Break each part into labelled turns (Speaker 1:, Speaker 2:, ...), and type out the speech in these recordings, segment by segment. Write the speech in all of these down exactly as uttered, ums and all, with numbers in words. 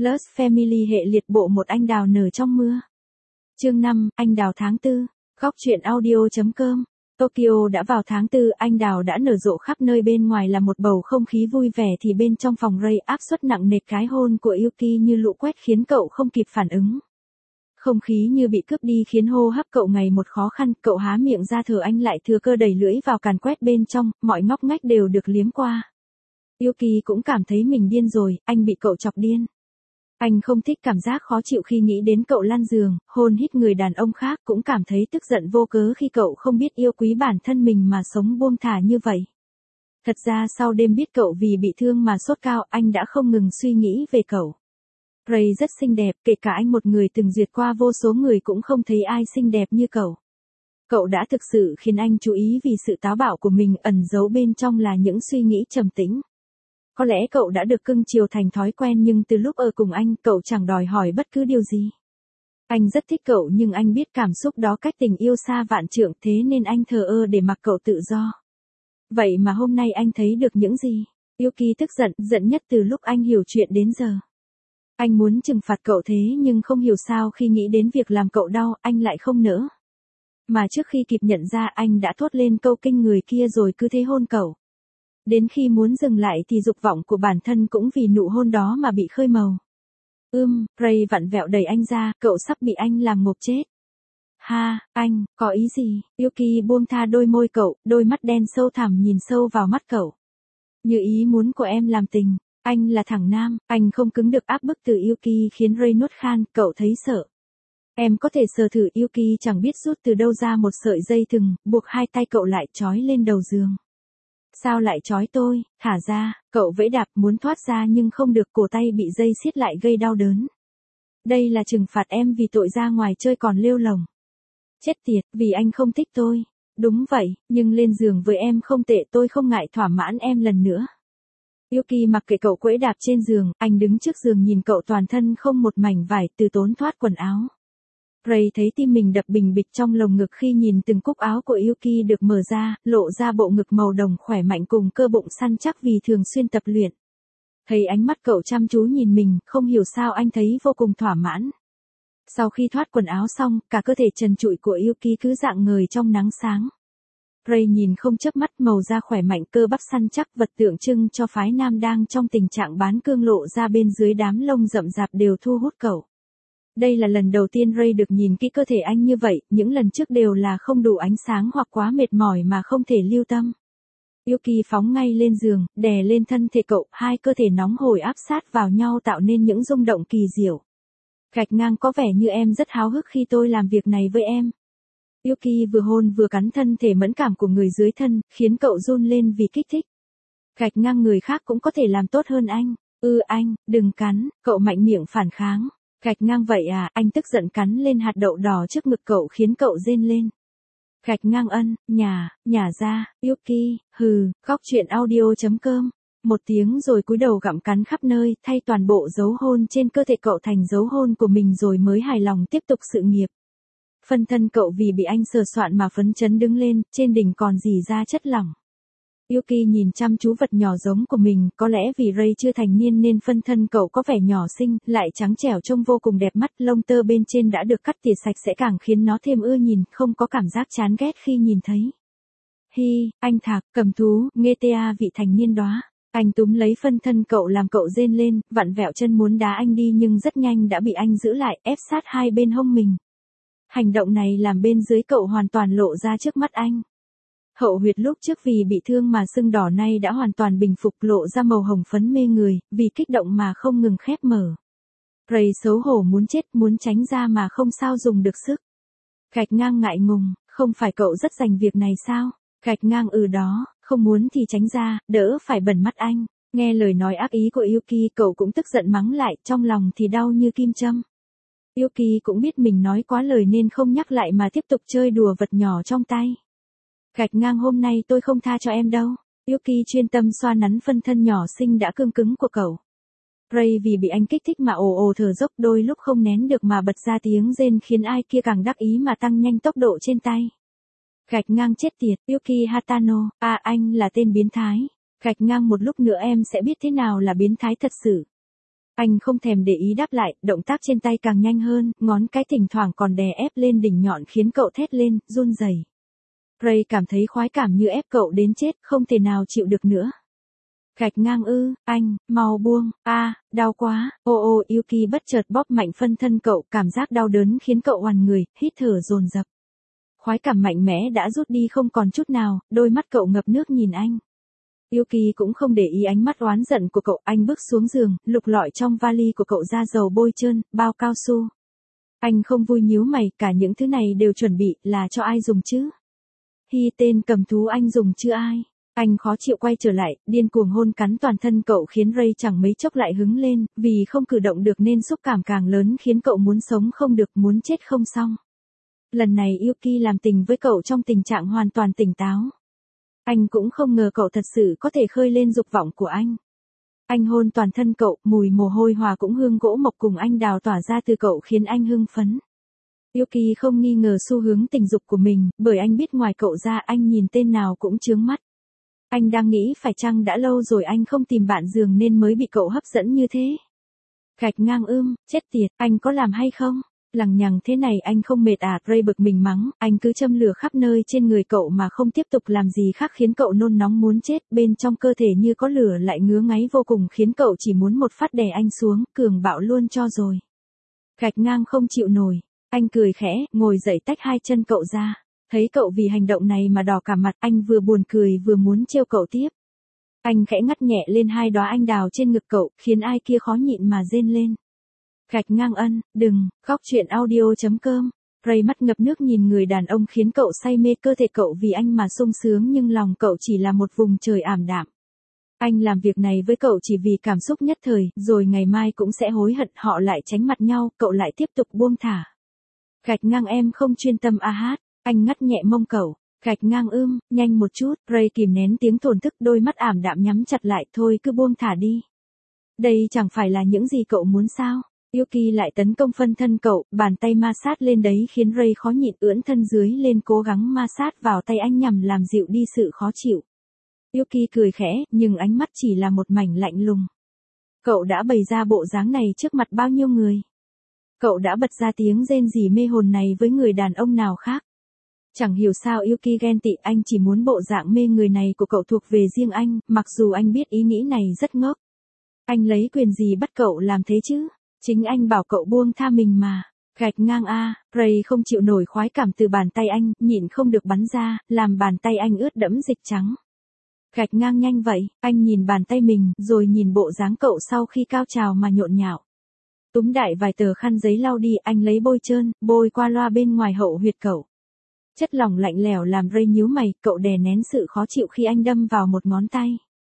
Speaker 1: Plus Family hệ liệt bộ một anh đào nở trong mưa. Chương năm, anh đào tháng tư. Góc truyện audio chấm com. Tokyo đã vào tháng tư, anh đào đã nở rộ khắp nơi, bên ngoài là một bầu không khí vui vẻ thì bên trong phòng Ray áp suất nặng nề, cái hôn của Yuki như lũ quét khiến cậu không kịp phản ứng. Không khí như bị cướp đi khiến hô hấp cậu ngày một khó khăn, cậu há miệng ra thở, anh lại thừa cơ đẩy lưỡi vào càn quét bên trong, mọi ngóc ngách đều được liếm qua. Yuki cũng cảm thấy mình điên rồi, anh bị cậu chọc điên. Anh không thích cảm giác khó chịu khi nghĩ đến cậu lăn giường, hôn hít người đàn ông khác, cũng cảm thấy tức giận vô cớ khi cậu không biết yêu quý bản thân mình mà sống buông thả như vậy. Thật ra sau đêm biết cậu vì bị thương mà sốt cao, anh đã không ngừng suy nghĩ về cậu. Ray rất xinh đẹp, kể cả anh một người từng duyệt qua vô số người cũng không thấy ai xinh đẹp như cậu. Cậu đã thực sự khiến anh chú ý vì sự táo bạo của mình, ẩn giấu bên trong là những suy nghĩ trầm tĩnh. Có lẽ cậu đã được cưng chiều thành thói quen, nhưng từ lúc ở cùng anh, cậu chẳng đòi hỏi bất cứ điều gì. Anh rất thích cậu nhưng anh biết cảm xúc đó cách tình yêu xa vạn trượng, thế nên anh thờ ơ để mặc cậu tự do. Vậy mà hôm nay anh thấy được những gì? Yuki tức giận, giận nhất từ lúc anh hiểu chuyện đến giờ. Anh muốn trừng phạt cậu thế nhưng không hiểu sao khi nghĩ đến việc làm cậu đau, anh lại không nỡ. Mà trước khi kịp nhận ra, anh đã thốt lên câu kinh người kia rồi cứ thế hôn cậu. Đến khi muốn dừng lại thì dục vọng của bản thân cũng vì nụ hôn đó mà bị khơi màu. Ưm, Ray vặn vẹo đẩy anh ra, cậu sắp bị anh làm ngộp chết. Ha, anh, có ý gì? Yuki buông tha đôi môi cậu, đôi mắt đen sâu thẳm nhìn sâu vào mắt cậu. Như ý muốn của em làm tình, anh là thằng nam, anh không cứng được áp bức từ Yuki khiến Ray nuốt khan, cậu thấy sợ. Em có thể sờ thử. Yuki chẳng biết rút từ đâu ra một sợi dây thừng, buộc hai tay cậu lại trói lên đầu giường. Sao lại trói tôi, thả ra, cậu vẫy đạp muốn thoát ra nhưng không được, cổ tay bị dây siết lại gây đau đớn. Đây là trừng phạt em vì tội ra ngoài chơi còn lêu lồng. Chết tiệt, vì anh không thích tôi. Đúng vậy, nhưng lên giường với em không tệ, tôi không ngại thỏa mãn em lần nữa. Yuki mặc kệ cậu quẫy đạp trên giường, anh đứng trước giường nhìn cậu toàn thân không một mảnh vải, từ tốn thoát quần áo. Ray thấy tim mình đập bình bịch trong lồng ngực khi nhìn từng cúc áo của Yuki được mở ra, lộ ra bộ ngực màu đồng khỏe mạnh cùng cơ bụng săn chắc vì thường xuyên tập luyện. Thấy ánh mắt cậu chăm chú nhìn mình, không hiểu sao anh thấy vô cùng thỏa mãn. Sau khi thoát quần áo xong, cả cơ thể trần trụi của Yuki cứ rạng ngời trong nắng sáng. Ray nhìn không chớp mắt, màu da khỏe mạnh, cơ bắp săn chắc, vật tượng trưng cho phái nam đang trong tình trạng bán cương lộ ra bên dưới đám lông rậm rạp đều thu hút cậu. Đây là lần đầu tiên Ray được nhìn kỹ cơ thể anh như vậy, những lần trước đều là không đủ ánh sáng hoặc quá mệt mỏi mà không thể lưu tâm. Yuki phóng ngay lên giường, đè lên thân thể cậu, hai cơ thể nóng hổi áp sát vào nhau tạo nên những rung động kỳ diệu. Gạch ngang, có vẻ như em rất háo hức khi tôi làm việc này với em. Yuki vừa hôn vừa cắn thân thể mẫn cảm của người dưới thân, khiến cậu run lên vì kích thích. Gạch ngang, người khác cũng có thể làm tốt hơn anh. Ư anh, đừng cắn, cậu mạnh miệng phản kháng. Gạch ngang, vậy à, anh tức giận cắn lên hạt đậu đỏ trước ngực cậu khiến cậu rên lên. Gạch ngang, ân, nhả, nhả ra, Yuki, hừ, góc truyện audio chấm com. Một tiếng rồi cúi đầu gặm cắn khắp nơi, thay toàn bộ dấu hôn trên cơ thể cậu thành dấu hôn của mình rồi mới hài lòng tiếp tục sự nghiệp. Phân thân cậu vì bị anh sờ soạn mà phấn chấn đứng lên, trên đỉnh còn rỉ ra chất lỏng. Yuki nhìn chăm chú vật nhỏ giống của mình, có lẽ vì Ray chưa thành niên nên phân thân cậu có vẻ nhỏ xinh, lại trắng trẻo trông vô cùng đẹp mắt, lông tơ bên trên đã được cắt tỉa sạch sẽ càng khiến nó thêm ưa nhìn, không có cảm giác chán ghét khi nhìn thấy. Hi, anh Thạc, cầm thú, nghe ta vị thành niên đóa. Anh túm lấy phân thân cậu làm cậu rên lên, vặn vẹo chân muốn đá anh đi nhưng rất nhanh đã bị anh giữ lại, ép sát hai bên hông mình. Hành động này làm bên dưới cậu hoàn toàn lộ ra trước mắt anh. Hậu huyệt lúc trước vì bị thương mà sưng đỏ nay đã hoàn toàn bình phục, lộ ra màu hồng phấn mê người, vì kích động mà không ngừng khép mở. Ray xấu hổ muốn chết, muốn tránh ra mà không sao dùng được sức. Gạch ngang ngại ngùng, không phải cậu rất dành việc này sao? Gạch ngang, ừ đó, không muốn thì tránh ra, đỡ phải bẩn mắt anh. Nghe lời nói ác ý của Yuki, cậu cũng tức giận mắng lại, trong lòng thì đau như kim châm. Yuki cũng biết mình nói quá lời nên không nhắc lại mà tiếp tục chơi đùa vật nhỏ trong tay. Gạch ngang, hôm nay tôi không tha cho em đâu. Yuki chuyên tâm xoa nắn phân thân nhỏ xinh đã cương cứng của cậu. Ray vì bị anh kích thích mà ồ ồ thở dốc, đôi lúc không nén được mà bật ra tiếng rên khiến ai kia càng đắc ý mà tăng nhanh tốc độ trên tay. Gạch ngang, chết tiệt, Yuki Hatano, à anh là tên biến thái. Gạch ngang, một lúc nữa em sẽ biết thế nào là biến thái thật sự. Anh không thèm để ý đáp lại, động tác trên tay càng nhanh hơn, ngón cái thỉnh thoảng còn đè ép lên đỉnh nhọn khiến cậu thét lên, run rẩy. Ray cảm thấy khoái cảm như ép cậu đến chết, không thể nào chịu được nữa. Gạch ngang ư, anh, mau buông, a, à, đau quá, ô ô Yuki bất chợt bóp mạnh phân thân cậu, cảm giác đau đớn khiến cậu oằn người, hít thở dồn dập. Khoái cảm mạnh mẽ đã rút đi không còn chút nào, đôi mắt cậu ngập nước nhìn anh. Yuki cũng không để ý ánh mắt oán giận của cậu, anh bước xuống giường, lục lọi trong vali của cậu ra dầu bôi trơn, bao cao su. Anh không vui nhíu mày, cả những thứ này đều chuẩn bị, là cho ai dùng chứ? Hi tên cầm thú anh dùng chưa ai? Anh khó chịu quay trở lại, điên cuồng hôn cắn toàn thân cậu khiến Ray chẳng mấy chốc lại hứng lên, vì không cử động được nên xúc cảm càng lớn khiến cậu muốn sống không được, muốn chết không xong. Lần này Yuki làm tình với cậu trong tình trạng hoàn toàn tỉnh táo. Anh cũng không ngờ cậu thật sự có thể khơi lên dục vọng của anh. Anh hôn toàn thân cậu, mùi mồ hôi hòa cũng hương gỗ mộc cùng anh đào tỏa ra từ cậu khiến anh hưng phấn. Yuki không nghi ngờ xu hướng tình dục của mình, bởi anh biết ngoài cậu ra anh nhìn tên nào cũng chướng mắt. Anh đang nghĩ phải chăng đã lâu rồi anh không tìm bạn giường nên mới bị cậu hấp dẫn như thế. Gạch ngang ưm, chết tiệt, anh có làm hay không? Lằng nhằng thế này anh không mệt à? Ray bực mình mắng, anh cứ châm lửa khắp nơi trên người cậu mà không tiếp tục làm gì khác khiến cậu nôn nóng muốn chết, bên trong cơ thể như có lửa lại ngứa ngáy vô cùng khiến cậu chỉ muốn một phát đè anh xuống, cường bạo luôn cho rồi. Gạch ngang không chịu nổi, anh cười khẽ, ngồi dậy tách hai chân cậu ra. Thấy cậu vì hành động này mà đỏ cả mặt, anh vừa buồn cười vừa muốn trêu cậu tiếp. Anh khẽ ngắt nhẹ lên hai đóa anh đào trên ngực cậu, khiến ai kia khó nhịn mà rên lên. Gạch ngang ân, đừng, khóc chuyện audio chấm com. Ray mắt ngập nước nhìn người đàn ông khiến cậu say mê, cơ thể cậu vì anh mà sung sướng nhưng lòng cậu chỉ là một vùng trời ảm đạm. Anh làm việc này với cậu chỉ vì cảm xúc nhất thời, rồi ngày mai cũng sẽ hối hận, họ lại tránh mặt nhau, cậu lại tiếp tục buông thả. Gạch ngang em không chuyên tâm a hát, anh ngắt nhẹ mông cậu. Gạch ngang ưm, nhanh một chút, Ray kìm nén tiếng thổn thức, đôi mắt ảm đạm nhắm chặt lại, thôi cứ buông thả đi. Đây chẳng phải là những gì cậu muốn sao? Yuki lại tấn công phân thân cậu, bàn tay ma sát lên đấy khiến Ray khó nhịn, ưỡn thân dưới lên cố gắng ma sát vào tay anh nhằm làm dịu đi sự khó chịu. Yuki cười khẽ, nhưng ánh mắt chỉ là một mảnh lạnh lùng. Cậu đã bày ra bộ dáng này trước mặt bao nhiêu người? Cậu đã bật ra tiếng rên rỉ mê hồn này với người đàn ông nào khác? Chẳng hiểu sao Yuki ghen tị, anh chỉ muốn bộ dạng mê người này của cậu thuộc về riêng anh, mặc dù anh biết ý nghĩ này rất ngốc. Anh lấy quyền gì bắt cậu làm thế chứ? Chính anh bảo cậu buông tha mình mà. Gạch ngang a, Ray không chịu nổi khoái cảm từ bàn tay anh, nhịn không được bắn ra, làm bàn tay anh ướt đẫm dịch trắng. Gạch ngang nhanh vậy, anh nhìn bàn tay mình, rồi nhìn bộ dáng cậu sau khi cao trào mà nhộn nhạo. Túm đại vài tờ khăn giấy lau đi, anh lấy bôi trơn, bôi qua loa bên ngoài hậu huyệt cậu. Chất lỏng lạnh lẽo làm Ray nhíu mày, cậu đè nén sự khó chịu khi anh đâm vào một ngón tay.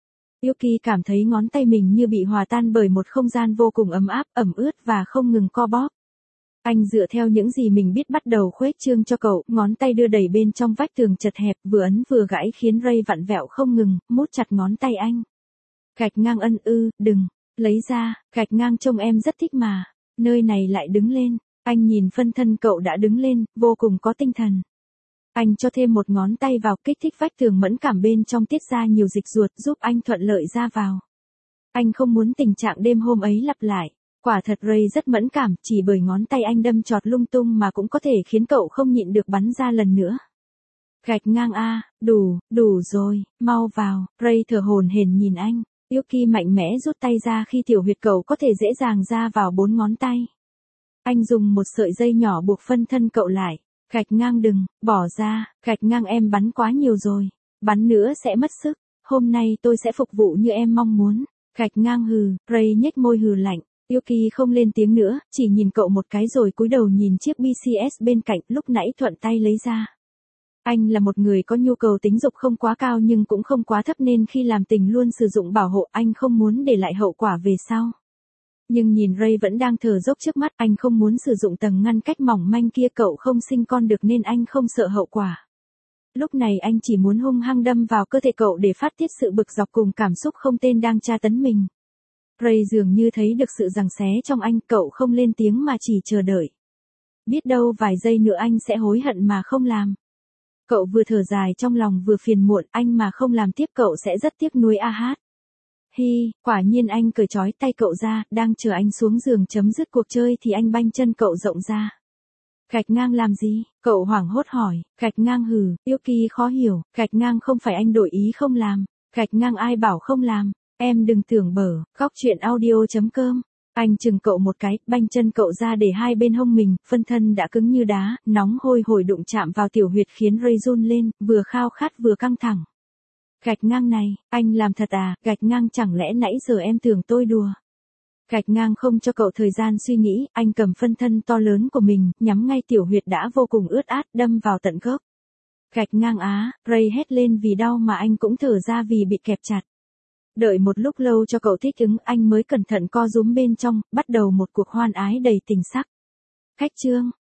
Speaker 1: Yuki cảm thấy ngón tay mình như bị hòa tan bởi một không gian vô cùng ấm áp, ẩm ướt và không ngừng co bóp. Anh dựa theo những gì mình biết bắt đầu khuếch trương cho cậu, ngón tay đưa đẩy bên trong vách tường chật hẹp, vừa ấn vừa gãy khiến Ray vặn vẹo không ngừng, mút chặt ngón tay anh. Gạch ngang ân ư, đừng, lấy ra, gạch ngang trông em rất thích mà, nơi này lại đứng lên, anh nhìn phân thân cậu đã đứng lên, vô cùng có tinh thần. Anh cho thêm một ngón tay vào, kích thích vách tường mẫn cảm bên trong tiết ra nhiều dịch ruột, giúp anh thuận lợi ra vào. Anh không muốn tình trạng đêm hôm ấy lặp lại. Quả thật Ray rất mẫn cảm, chỉ bởi ngón tay anh đâm chọt lung tung mà cũng có thể khiến cậu không nhịn được bắn ra lần nữa. Gạch ngang a, đủ, đủ rồi, mau vào. Ray thở hổn hển nhìn anh. Yuki mạnh mẽ rút tay ra khi tiểu huyệt cậu có thể dễ dàng ra vào bốn ngón tay. Anh dùng một sợi dây nhỏ buộc phân thân cậu lại. Gạch ngang đừng, bỏ ra, gạch ngang em bắn quá nhiều rồi. Bắn nữa sẽ mất sức. Hôm nay tôi sẽ phục vụ như em mong muốn. Gạch ngang hừ, Ray nhếch môi hừ lạnh. Yuki không lên tiếng nữa, chỉ nhìn cậu một cái rồi cúi đầu nhìn chiếc bê xê ét bên cạnh, lúc nãy thuận tay lấy ra. Anh là một người có nhu cầu tính dục không quá cao nhưng cũng không quá thấp nên khi làm tình luôn sử dụng bảo hộ, anh không muốn để lại hậu quả về sau. Nhưng nhìn Ray vẫn đang thở dốc trước mắt, anh không muốn sử dụng tầng ngăn cách mỏng manh kia, cậu không sinh con được nên anh không sợ hậu quả. Lúc này anh chỉ muốn hung hăng đâm vào cơ thể cậu để phát tiết sự bực dọc cùng cảm xúc không tên đang tra tấn mình. Ray dường như thấy được sự giằng xé trong anh, cậu không lên tiếng mà chỉ chờ đợi. Biết đâu vài giây nữa anh sẽ hối hận mà không làm. Cậu vừa thở dài trong lòng vừa phiền muộn, anh mà không làm tiếp cậu sẽ rất tiếc nuối a hát. Hi, quả nhiên anh cởi trói tay cậu ra, đang chờ anh xuống giường chấm dứt cuộc chơi thì anh banh chân cậu rộng ra. Gạch ngang làm gì? Cậu hoảng hốt hỏi. Gạch ngang hừ, Yuki khó hiểu. Gạch ngang không phải anh đổi ý không làm. Gạch ngang ai bảo không làm. Em đừng tưởng bở. Góc chuyện audio.com. Anh chừng cậu một cái, banh chân cậu ra để hai bên hông mình, phân thân đã cứng như đá, nóng hôi hổi đụng chạm vào tiểu huyệt khiến Ray run lên, vừa khao khát vừa căng thẳng. Gạch ngang này, anh làm thật à? Gạch ngang chẳng lẽ nãy giờ em tưởng tôi đùa? Gạch ngang không cho cậu thời gian suy nghĩ, anh cầm phân thân to lớn của mình, nhắm ngay tiểu huyệt đã vô cùng ướt át, đâm vào tận gốc. Gạch ngang á, Ray hét lên vì đau mà anh cũng thở ra vì bị kẹp chặt. Đợi một lúc lâu cho cậu thích ứng, anh mới cẩn thận co rúm bên trong, bắt đầu một cuộc hoan ái đầy tình sắc. Khách trương,